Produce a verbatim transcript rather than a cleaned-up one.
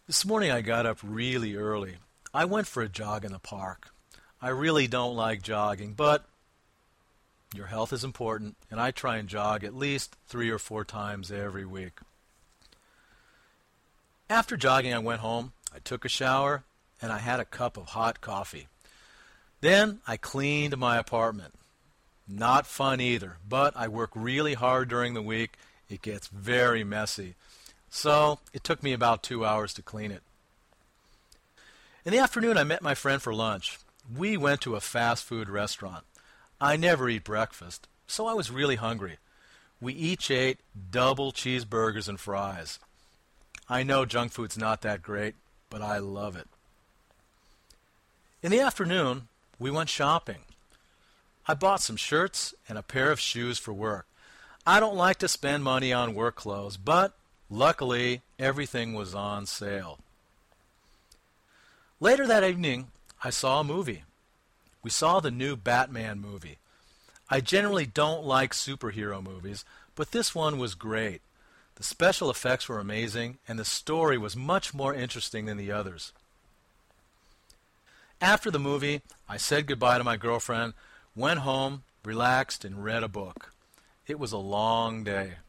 This morning I got up really early. I went for a jog in the park. I really don't like jogging, but your health is important, and I try and jog at least three or four times every week. After jogging, I went home, I took a shower, and I had a cup of hot coffee. Then I cleaned my apartment. Not fun either, but I work really hard during the week. It gets very messy. So it took me about two hours to clean it. In the afternoon, I met my friend for lunch. We went to a fast food restaurant. I never eat breakfast, so I was really hungry. We each ate double cheeseburgers and fries. I know junk food's not that great, but I love it. In the afternoon, we went shopping. I bought some shirts and a pair of shoes for work. I don't like to spend money on work clothes, but luckily everything was on sale. Later that evening, I saw a movie. We saw the new Batman movie. I generally don't like superhero movies, but this one was great. The special effects were amazing, and the story was much more interesting than the others. After the movie, I said goodbye to my girlfriend, went home, relaxed, and read a book. It was a long day.